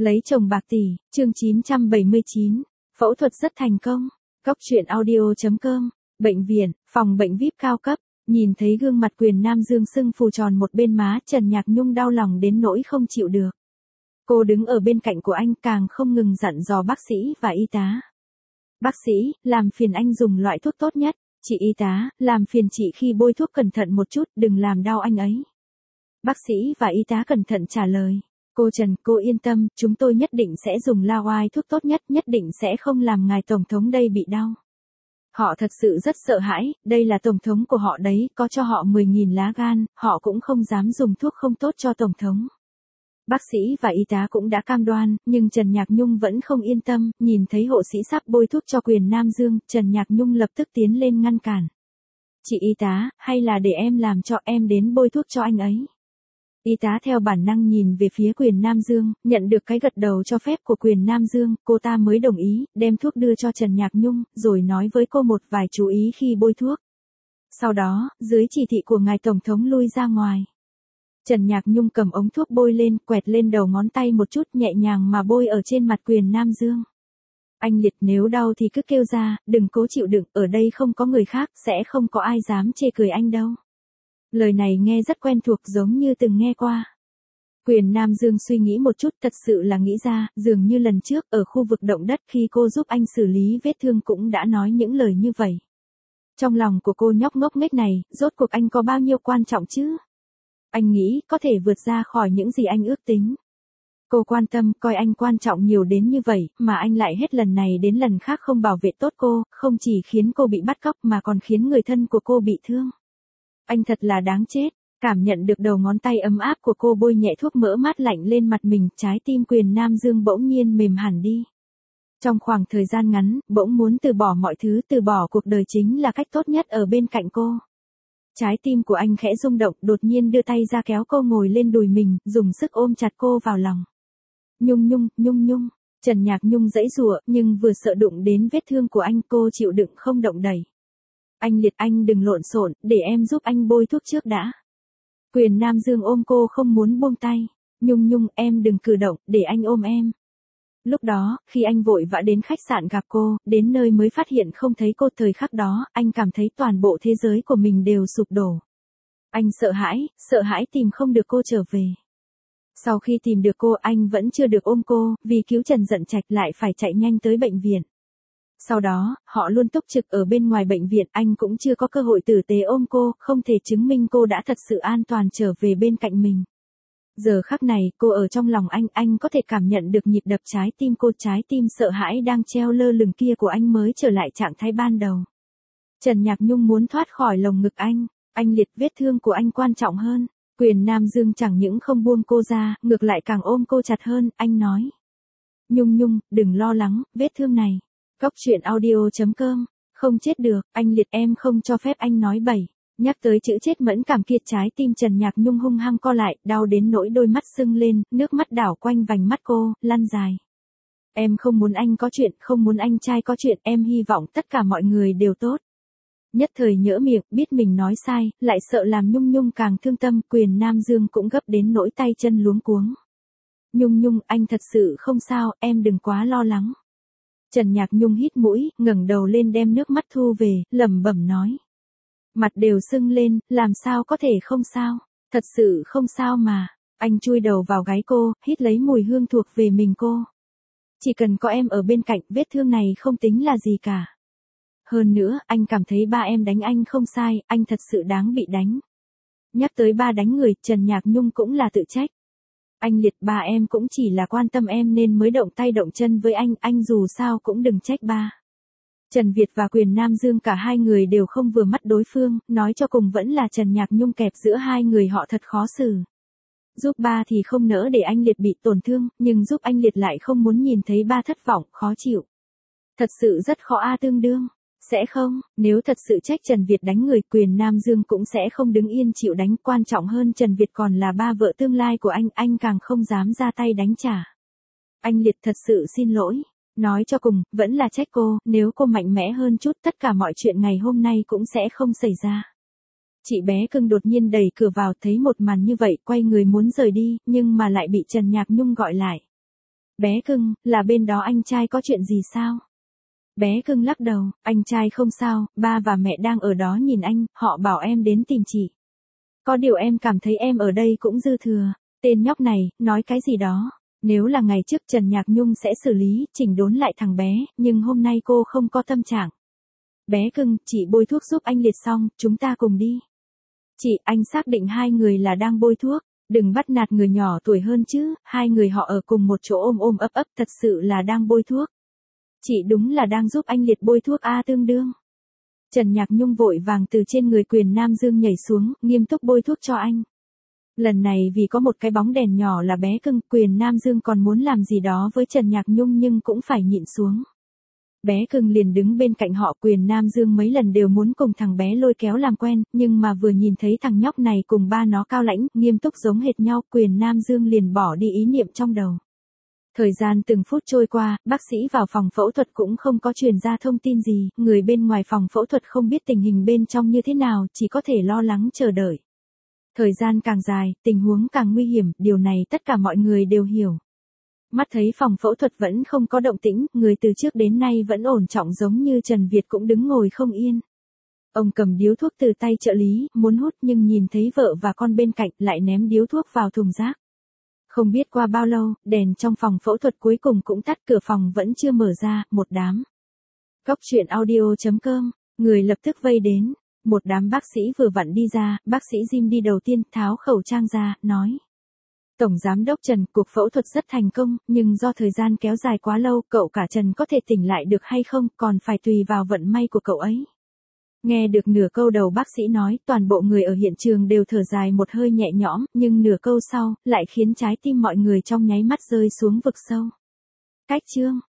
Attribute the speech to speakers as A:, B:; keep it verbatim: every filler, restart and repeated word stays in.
A: Lấy chồng bạc tỷ, chương chín trăm bảy mươi chín, phẫu thuật rất thành công. Cóc truyện audio chấm com, bệnh viện, phòng bệnh vi ai pi cao cấp, nhìn thấy gương mặt Quyền Nam Dương sưng phù tròn một bên má, Trần Nhạc Nhung đau lòng đến nỗi không chịu được. Cô đứng ở bên cạnh của anh càng không ngừng dặn dò bác sĩ và y tá. Bác sĩ, làm phiền anh dùng loại thuốc tốt nhất. Chị y tá, làm phiền chị khi bôi thuốc cẩn thận một chút, đừng làm đau anh ấy. Bác sĩ và y tá cẩn thận trả lời. Cô Trần, cô yên tâm, chúng tôi nhất định sẽ dùng La Oai thuốc tốt nhất, nhất định sẽ không làm ngài Tổng thống đây bị đau. Họ thật sự rất sợ hãi, đây là Tổng thống của họ đấy, có cho họ mười nghìn lá gan, họ cũng không dám dùng thuốc không tốt cho Tổng thống. Bác sĩ và y tá cũng đã cam đoan, nhưng Trần Nhạc Nhung vẫn không yên tâm, nhìn thấy hộ sĩ sắp bôi thuốc cho Quyền Nam Dương, Trần Nhạc Nhung lập tức tiến lên ngăn cản. Chị y tá, hay là để em làm cho, em đến bôi thuốc cho anh ấy. Y tá theo bản năng nhìn về phía Quyền Nam Dương, nhận được cái gật đầu cho phép của Quyền Nam Dương, cô ta mới đồng ý, đem thuốc đưa cho Trần Nhạc Nhung, rồi nói với cô một vài chú ý khi bôi thuốc. Sau đó, dưới chỉ thị của ngài Tổng thống lui ra ngoài. Trần Nhạc Nhung cầm ống thuốc bôi lên, quẹt lên đầu ngón tay một chút nhẹ nhàng mà bôi ở trên mặt Quyền Nam Dương. Anh liệt, nếu đau thì cứ kêu ra, đừng cố chịu đựng, ở đây không có người khác, sẽ không có ai dám chê cười anh đâu. Lời này nghe rất quen thuộc giống như từng nghe qua. Quyền Nam Dương suy nghĩ một chút thật sự là nghĩ ra, dường như lần trước ở khu vực động đất khi cô giúp anh xử lý vết thương cũng đã nói những lời như vậy. Trong lòng của cô nhóc ngốc nghếch này, rốt cuộc anh có bao nhiêu quan trọng chứ? Anh nghĩ có thể vượt ra khỏi những gì anh ước tính. Cô quan tâm, coi anh quan trọng nhiều đến như vậy, mà anh lại hết lần này đến lần khác không bảo vệ tốt cô, không chỉ khiến cô bị bắt cóc mà còn khiến người thân của cô bị thương. Anh thật là đáng chết, cảm nhận được đầu ngón tay ấm áp của cô bôi nhẹ thuốc mỡ mát lạnh lên mặt mình, trái tim Quyền Nam Dương bỗng nhiên mềm hẳn đi. Trong khoảng thời gian ngắn, bỗng muốn từ bỏ mọi thứ, từ bỏ cuộc đời chính là cách tốt nhất ở bên cạnh cô. Trái tim của anh khẽ rung động, đột nhiên đưa tay ra kéo cô ngồi lên đùi mình, dùng sức ôm chặt cô vào lòng. Nhung nhung, nhung nhung, Trần Nhạc Nhung giãy giụa, nhưng vừa sợ đụng đến vết thương của anh, cô chịu đựng không động đậy. Anh liệt, anh đừng lộn xộn, để em giúp anh bôi thuốc trước đã. Quyền Nam Dương ôm cô không muốn buông tay. Nhung nhung, em đừng cử động, để anh ôm em. Lúc đó, khi anh vội vã đến khách sạn gặp cô, đến nơi mới phát hiện không thấy cô, thời khắc đó, anh cảm thấy toàn bộ thế giới của mình đều sụp đổ. Anh sợ hãi, sợ hãi tìm không được cô trở về. Sau khi tìm được cô, anh vẫn chưa được ôm cô, vì cứu Trần Dận Trạch lại phải chạy nhanh tới bệnh viện. Sau đó, họ luôn túc trực ở bên ngoài bệnh viện, anh cũng chưa có cơ hội tử tế ôm cô, không thể chứng minh cô đã thật sự an toàn trở về bên cạnh mình. Giờ khắc này, cô ở trong lòng anh, anh có thể cảm nhận được nhịp đập trái tim cô, trái tim sợ hãi đang treo lơ lửng kia của anh mới trở lại trạng thái ban đầu. Trần Nhạc Nhung muốn thoát khỏi lồng ngực anh, anh liệt, vết thương của anh quan trọng hơn. Quyền Nam Dương chẳng những không buông cô ra, ngược lại càng ôm cô chặt hơn, anh nói. Nhung nhung, đừng lo lắng, vết thương này. Cóc truyện audio chấm com, không chết được, anh liệt, em không cho phép anh nói bậy. Nhắc tới chữ chết mẫn cảm kia, trái tim Trần Nhạc Nhung hung hăng co lại, đau đến nỗi đôi mắt sưng lên, nước mắt đảo quanh vành mắt cô, lăn dài. Em không muốn anh có chuyện, không muốn anh trai có chuyện, em hy vọng tất cả mọi người đều tốt. Nhất thời nhỡ miệng, biết mình nói sai, lại sợ làm Nhung Nhung càng thương tâm, Quyền Nam Dương cũng gấp đến nỗi tay chân luống cuống. Nhung Nhung, anh thật sự không sao, em đừng quá lo lắng. Trần Nhạc Nhung hít mũi, ngẩng đầu lên đem nước mắt thu về, lẩm bẩm nói. Mặt đều sưng lên, làm sao có thể không sao, thật sự không sao mà. Anh chui đầu vào gáy cô, hít lấy mùi hương thuộc về mình cô. Chỉ cần có em ở bên cạnh, vết thương này không tính là gì cả. Hơn nữa, anh cảm thấy ba em đánh anh không sai, anh thật sự đáng bị đánh. Nhắc tới ba đánh người, Trần Nhạc Nhung cũng là tự trách. Anh liệt, ba em cũng chỉ là quan tâm em nên mới động tay động chân với anh, anh dù sao cũng đừng trách ba. Trần Việt và Quyền Nam Dương cả hai người đều không vừa mắt đối phương, nói cho cùng vẫn là Trần Nhạc Nhung kẹp giữa hai người họ thật khó xử. Giúp ba thì không nỡ để anh liệt bị tổn thương, nhưng giúp anh liệt lại không muốn nhìn thấy ba thất vọng, khó chịu. Thật sự rất khó a tương đương. Sẽ không, nếu thật sự trách Trần Việt đánh người, Quyền Nam Dương cũng sẽ không đứng yên chịu đánh, quan trọng hơn Trần Việt còn là ba vợ tương lai của anh, anh càng không dám ra tay đánh trả. Anh liệt, thật sự xin lỗi. Nói cho cùng, vẫn là trách cô, nếu cô mạnh mẽ hơn chút, tất cả mọi chuyện ngày hôm nay cũng sẽ không xảy ra. Chị bé cưng đột nhiên đẩy cửa vào, thấy một màn như vậy, quay người muốn rời đi, nhưng mà lại bị Trần Nhạc Nhung gọi lại. Bé cưng, là bên đó anh trai có chuyện gì sao? Bé cưng lắc đầu, anh trai không sao, ba và mẹ đang ở đó nhìn anh, họ bảo em đến tìm chị. Có điều em cảm thấy em ở đây cũng dư thừa. Tên nhóc này, nói cái gì đó. Nếu là ngày trước Trần Nhạc Nhung sẽ xử lý, chỉnh đốn lại thằng bé, nhưng hôm nay cô không có tâm trạng. Bé cưng, chị bôi thuốc giúp anh Liệt xong, chúng ta cùng đi. Chị, anh xác định hai người là đang bôi thuốc. Đừng bắt nạt người nhỏ tuổi hơn chứ, hai người họ ở cùng một chỗ ôm ôm ấp ấp thật sự là đang bôi thuốc. Chị đúng là đang giúp anh Liệt bôi thuốc A tương đương. Trần Nhạc Nhung vội vàng từ trên người Quyền Nam Dương nhảy xuống, nghiêm túc bôi thuốc cho anh. Lần này vì có một cái bóng đèn nhỏ là bé cưng, Quyền Nam Dương còn muốn làm gì đó với Trần Nhạc Nhung nhưng cũng phải nhịn xuống. Bé cưng liền đứng bên cạnh họ. Quyền Nam Dương mấy lần đều muốn cùng thằng bé lôi kéo làm quen, nhưng mà vừa nhìn thấy thằng nhóc này cùng ba nó cao lãnh, nghiêm túc giống hệt nhau, Quyền Nam Dương liền bỏ đi ý niệm trong đầu. Thời gian từng phút trôi qua, bác sĩ vào phòng phẫu thuật cũng không có truyền ra thông tin gì, người bên ngoài phòng phẫu thuật không biết tình hình bên trong như thế nào, chỉ có thể lo lắng chờ đợi. Thời gian càng dài, tình huống càng nguy hiểm, điều này tất cả mọi người đều hiểu. Mắt thấy phòng phẫu thuật vẫn không có động tĩnh, người từ trước đến nay vẫn ổn trọng giống như Trần Việt cũng đứng ngồi không yên. Ông cầm điếu thuốc từ tay trợ lý, muốn hút nhưng nhìn thấy vợ và con bên cạnh lại ném điếu thuốc vào thùng rác. Không biết qua bao lâu, đèn trong phòng phẫu thuật cuối cùng cũng tắt, cửa phòng vẫn chưa mở ra, một đám. Góc truyện audio chấm com, người lập tức vây đến. Một đám bác sĩ vừa vặn đi ra, bác sĩ Jim đi đầu tiên, tháo khẩu trang ra, nói. Tổng Giám đốc Trần, cuộc phẫu thuật rất thành công, nhưng do thời gian kéo dài quá lâu, cậu cả Trần có thể tỉnh lại được hay không, còn phải tùy vào vận may của cậu ấy. Nghe được nửa câu đầu bác sĩ nói, toàn bộ người ở hiện trường đều thở dài một hơi nhẹ nhõm, nhưng nửa câu sau, lại khiến trái tim mọi người trong nháy mắt rơi xuống vực sâu. Cách chương